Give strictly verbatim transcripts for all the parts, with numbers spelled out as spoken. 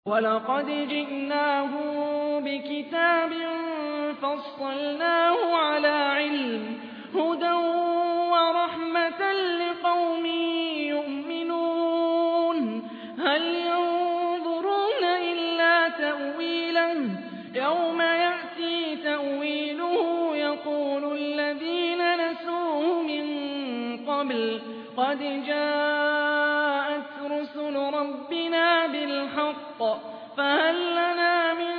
وَلَقَدْ جِئْنَاهُم بِكِتَابٍ فَصَّلْنَاهُ عَلَىٰ عِلْمٍ هُدًى وَرَحْمَةً لِّقَوْمٍ يُؤْمِنُونَ هَلْ يَنظُرُونَ إِلَّا تَأْوِيلَهُ ۚ يَوْمَ يَأْتِي تَأْوِيلُهُ يَقُولُ الَّذِينَ نَسُوهُ مِن قَبْلُ قَدْ جَاءَتْ رُسُلُ رَبِّنَا بِالْحَقِّ فَهَل لَّنَا مِن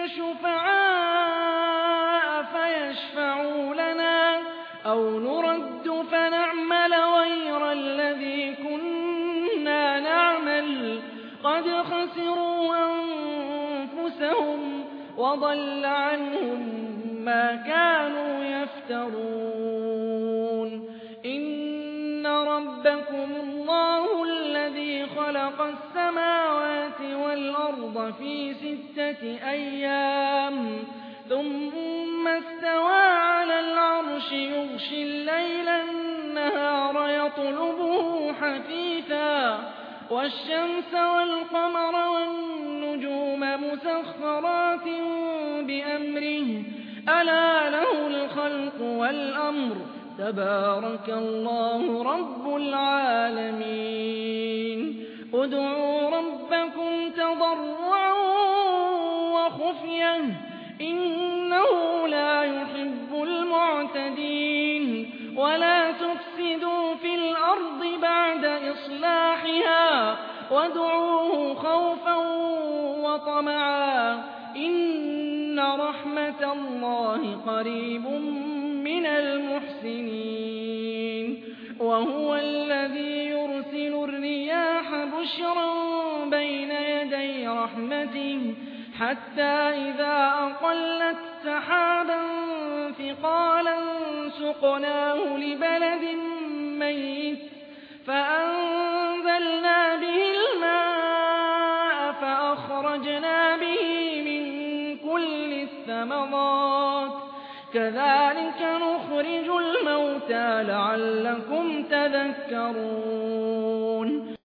شُفَعَاءَ فَيَشْفَعُوا لَنَا أَوْ نُرَدُّ فَنَعْمَلَ غَيْرَ الَّذِي كُنَّا نَعْمَلُ قَدْ خَسِرُوا أَنفُسَهُمْ وَضَلَّ عَنْهُم مَّا كَانُوا يَفْتَرُونَ إِنَّ رَبَّكُمُ اللَّهُ الَّذِي خَلَقَ السَّمَاوَاتِ وَالْأَرْضَ فِي سِتَّةِ أَيَّامٍ ثُمَّ اسْتَوَىٰ عَلَى الْعَرْشِ يُغْشِي اللَّيْلَ النَّهَارَ يَطْلُبُهُ حَثِيثًا وَالشَّمْسَ وَالْقَمَرَ وَالنُّجُومَ مُسَخَّرَاتٍ بِأَمْرِهِ ۗ أَلَا لَهُ الْخَلْقُ وَالْأَمْرُ ۗ تَبَارَكَ اللَّهُ رَبُّ الْعَالَمِينَ ادْعُوا رَبَّكُمْ تَضَرُّعًا وَخُفْيَةً ۚ إِنَّهُ لَا يُحِبُّ الْمُعْتَدِينَ وَلَا تُفْسِدُوا فِي الْأَرْضِ بَعْدَ إِصْلَاحِهَا وَادْعُوهُ خَوْفًا وَطَمَعًا ۚ إِنَّ رَحْمَتَ اللَّهِ قَرِيبٌ مِّنَ الْمُحْسِنِينَ وَهُوَ الَّذِي يُرْسِلُ الرِّيَاحَ بُشْرًا بَيْنَ يَدَيْ رَحْمَتِهِ حَتَّىٰ إِذَا أَقَلَّتْ سَحَابًا ثِقَالًا سُقْنَاهُ لِبَلَدٍ مَّيِّتٍ فَأَنزَلْنَا بِهِ الْمَاءَ فَأَخْرَجْنَا بِهِ مِن كُلِّ الثَّمَرَاتِ ۚ كَذَٰلِكَ نُخْرِجُ الْمَوْتَىٰ لَعَلَّكُمْ تَذَكَّرُونَ